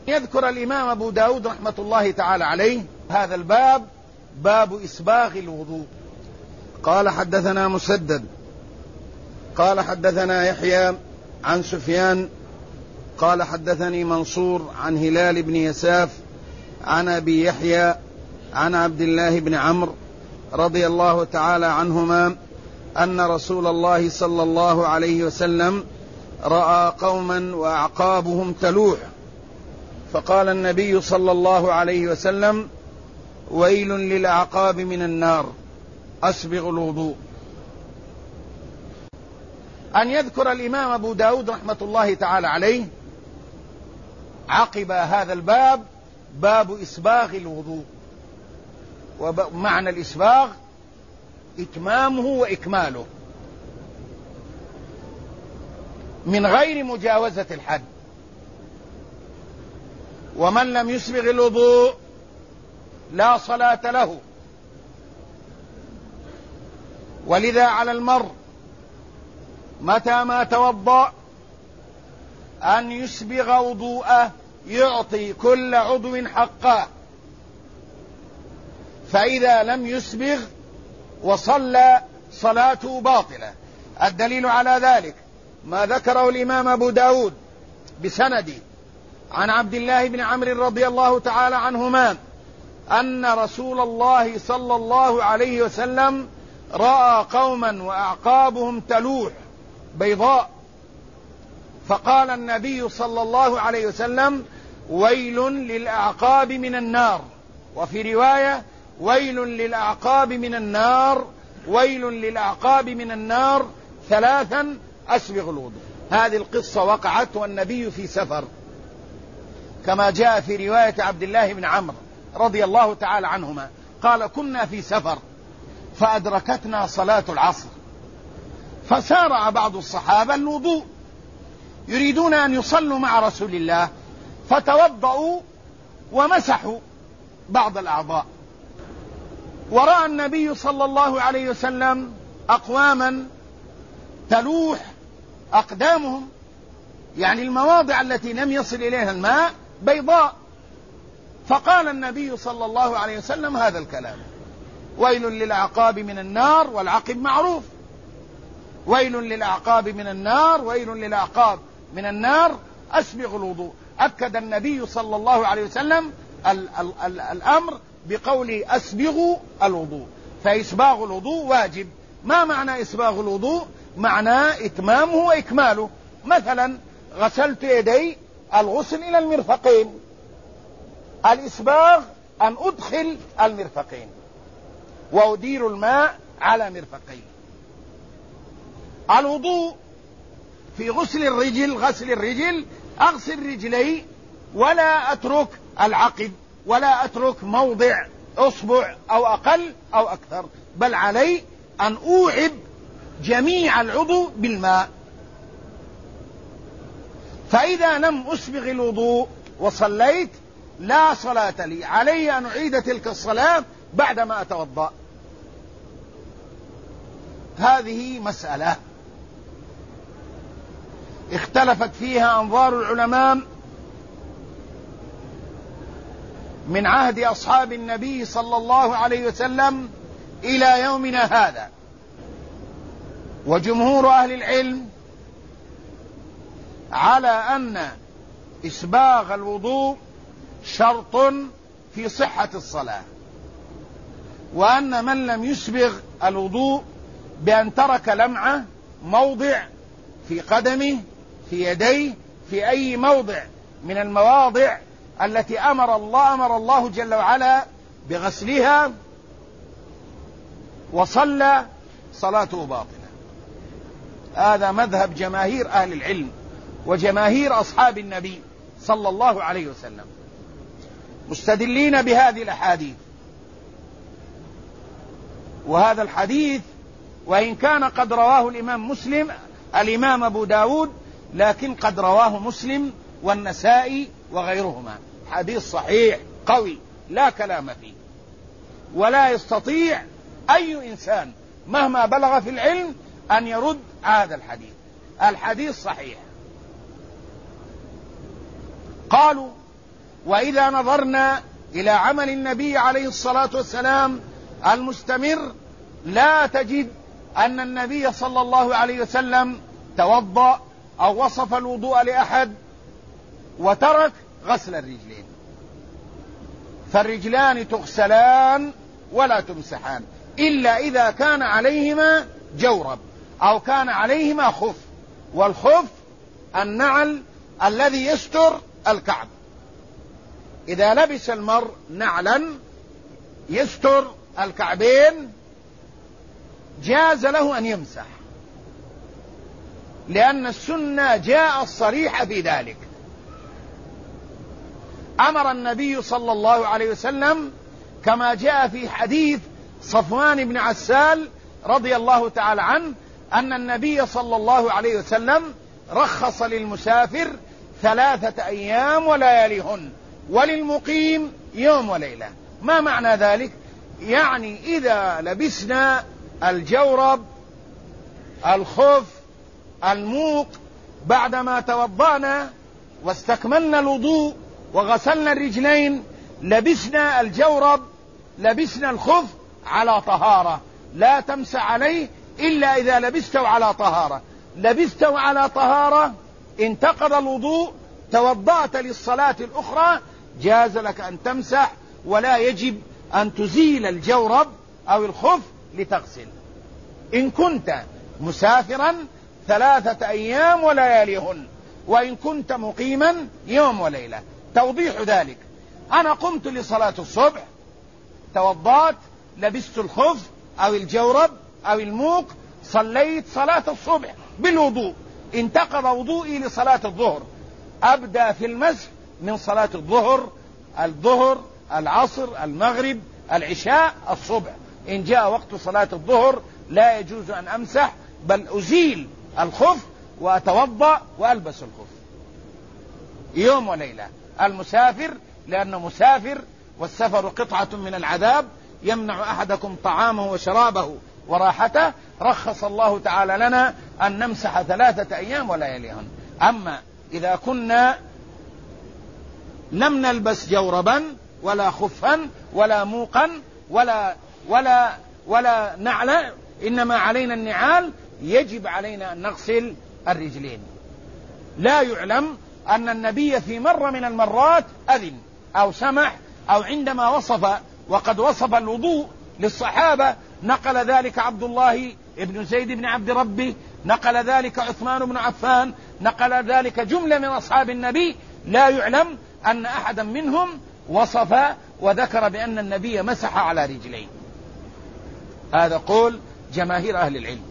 يذكر الإمام أبو داود رحمة الله تعالى عليه هذا الباب، باب إسباغ الوضوء. قال حدثنا مسدد قال حدثنا يحيى عن سفيان قال حدثني منصور عن هلال بن يساف عن أبي يحيى عن عبد الله بن عمرو رضي الله تعالى عنهما أن رسول الله صلى الله عليه وسلم رأى قوما وأعقابهم تلوح، فقال النبي صلى الله عليه وسلم: ويل للأعقاب من النار، أسبغ الوضوء. أن يذكر الإمام أبو داود رحمة الله تعالى عليه عقب هذا الباب باب إسباغ الوضوء. ومعنى الإسباغ إتمامه وإكماله من غير مجاوزة الحد. ومن لم يسبغ الوضوء لا صلاة له. ولذا على المرء متى ما توضأ أن يسبغ وضوءه، يعطي كل عضو حقه، فإذا لم يسبغ وصلى صلاته باطلة. الدليل على ذلك ما ذكره الإمام أبو داود بسنده عن عبد الله بن عمرو رضي الله تعالى عنهما أن رسول الله صلى الله عليه وسلم رأى قوما وأعقابهم تلوح بيضاء، فقال النبي صلى الله عليه وسلم: ويل للأعقاب من النار. وفي رواية: ويل للأعقاب من النار، ويل للأعقاب من النار ثلاثا، أسبغ الوضوء. هذه القصة وقعت والنبي في سفر، كما جاء في رواية عبد الله بن عمرو رضي الله تعالى عنهما قال: كنا في سفر فأدركتنا صلاة العصر، فسارع بعض الصحابة الوضوء يريدون أن يصلوا مع رسول الله، فتوضأوا ومسحوا بعض الأعضاء. ورأى النبي صلى الله عليه وسلم أقواما تلوح أقدامهم، يعني المواضع التي لم يصل إليها الماء بيضاء، فقال النبي صلى الله عليه وسلم هذا الكلام: ويل للأعقاب من النار. والعقب معروف، ويل للأعقاب من النار، ويل للأعقاب من النار، أسبغ الوضوء. أكد النبي صلى الله عليه وسلم الأمر بقول أسبغوا الوضوء، فإسباغ الوضوء واجب. ما معنى إسباغ الوضوء؟ معناه إتمامه وإكماله. مثلا غسلت يدي، الغسل إلى المرفقين، الإسباغ أن أدخل المرفقين وأدير الماء على مرفقين. الوضوء في غسل الرجل أغسل رجلي ولا أترك العقب، ولا أترك موضع أصبع أو أقل أو أكثر، بل علي أن أوعب جميع العضو بالماء. فإذا لم أسبغ الوضوء وصليت لا صلاة لي، علي أن أعيد تلك الصلاة بعدما أتوضأ. هذه مسألة اختلفت فيها أنظار العلماء من عهد أصحاب النبي صلى الله عليه وسلم إلى يومنا هذا. وجمهور أهل العلم على أن إسباغ الوضوء شرط في صحة الصلاة، وأن من لم يسبغ الوضوء بأن ترك لمعة موضع في قدمه، في يديه، في أي موضع من المواضع التي أمر الله جل وعلا بغسلها، وصلى صلاته باطلة. هذا مذهب جماهير أهل العلم وجماهير أصحاب النبي صلى الله عليه وسلم، مستدلين بهذه الأحاديث. وهذا الحديث وإن كان قد رواه الإمام أبو داود، لكن قد رواه مسلم والنسائي وغيرهما، حديث صحيح قوي لا كلام فيه، ولا يستطيع أي إنسان مهما بلغ في العلم أن يرد هذا الحديث. الحديث صحيح. قالوا وإذا نظرنا إلى عمل النبي عليه الصلاة والسلام المستمر لا تجد أن النبي صلى الله عليه وسلم توضأ أو وصف الوضوء لأحد وترك غسل الرجلين. فالرجلان تغسلان ولا تمسحان إلا إذا كان عليهما جورب أو كان عليهما خف، والخف النعل الذي يستر الكعب. إذا لبس المرء نعلا يستر الكعبين جاز له أن يمسح، لأن السنة جاء الصريح في ذلك. أمر النبي صلى الله عليه وسلم كما جاء في حديث صفوان بن عسال رضي الله تعالى عنه أن النبي صلى الله عليه وسلم رخص للمسافر 3 أيام ولياليهن وللمقيم يوم وليلة. ما معنى ذلك؟ يعني إذا لبسنا الجورب الخف الموق بعدما توضأنا واستكملنا الوضوء وغسلنا الرجلين، لبسنا الجورب لبسنا الخف على طهارة، لا تمسح عليه إلا إذا لبسته على طهارة. لبسته على طهارة انتقض الوضوء، توضأت للصلاة الأخرى، جاز لك أن تمسح، ولا يجب أن تزيل الجورب أو الخف لتغسل. إن كنت مسافرا 3 أيام ولياليهن، وإن كنت مقيما يوم وليلة. توضيح ذلك: أنا قمت لصلاة الصبح، توضأت، لبست الخف أو الجورب أو الموق، صليت صلاة الصبح بالوضوء، انتقض وضوئي لصلاة الظهر، أبدأ في المسح من صلاة الظهر العصر المغرب العشاء الصبح. إن جاء وقت صلاة الظهر لا يجوز أن أمسح، بل أزيل الخف وأتوضأ وألبس الخف يوم وليلة. المسافر لأنه مسافر، والسفر قطعة من العذاب، يمنع أحدكم طعامه وشرابه وراحته، رخص الله تعالى لنا أن نمسح 3 أيام ولياليهن. أما إذا كنا لم نلبس جوربا ولا خفا ولا موقا ولا نعل، إنما علينا النعال، يجب علينا أن نغسل الرجلين. لا يعلم أن النبي في مرة من المرات أذن أو سمح، أو عندما وصف وقد وصف الوضوء للصحابة، نقل ذلك عبد الله بن زيد بن عبد ربه، نقل ذلك عثمان بن عفان، نقل ذلك جملة من أصحاب النبي. لا يعلم أن أحدا منهم وصف وذكر بأن النبي مسح على رجليه. هذا قول جماهير أهل العلم.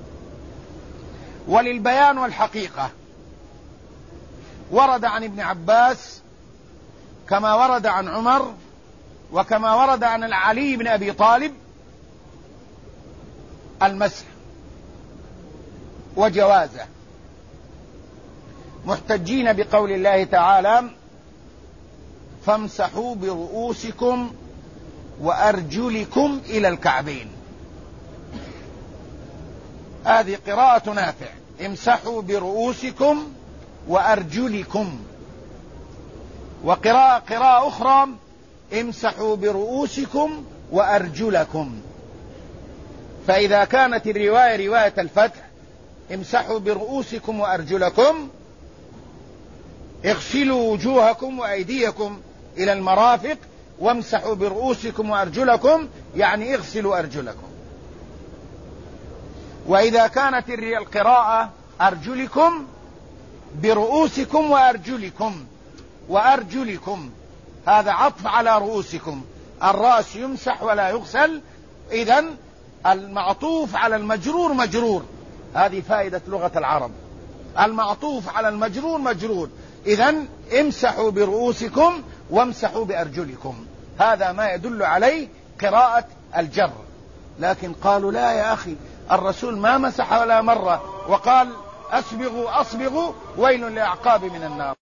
وللبيان والحقيقة ورد عن ابن عباس كما ورد عن عمر وكما ورد عن علي بن أبي طالب المسح وجوازه، محتجين بقول الله تعالى: فامسحوا برؤوسكم وأرجلكم إلى الكعبين. هذه قراءة نافع: امسحوا برؤوسكم وأرجلكم. وقراءة أخرى: امسحوا برؤوسكم وأرجلكم. فإذا كانت الرواية رواية الفتح: امسحوا برؤوسكم وأرجلكم، اغسلوا وجوهكم وأيديكم إلى المرافق، وامسحوا برؤوسكم وأرجلكم يعني اغسلوا أرجلكم. وإذا كانت القراءة أرجلكم برؤوسكم وأرجلكم، هذا عطف على رؤوسكم، الرأس يمسح ولا يغسل، إذن المعطوف على المجرور مجرور. هذه فائدة لغة العرب، المعطوف على المجرور مجرور. إذن امسحوا برؤوسكم وامسحوا بأرجلكم، هذا ما يدل عليه قراءة الجر. لكن قالوا: لا يا أخي، الرسول ما مسح ولا مرة، وقال: أسبغوا ويل للأعقاب من النار.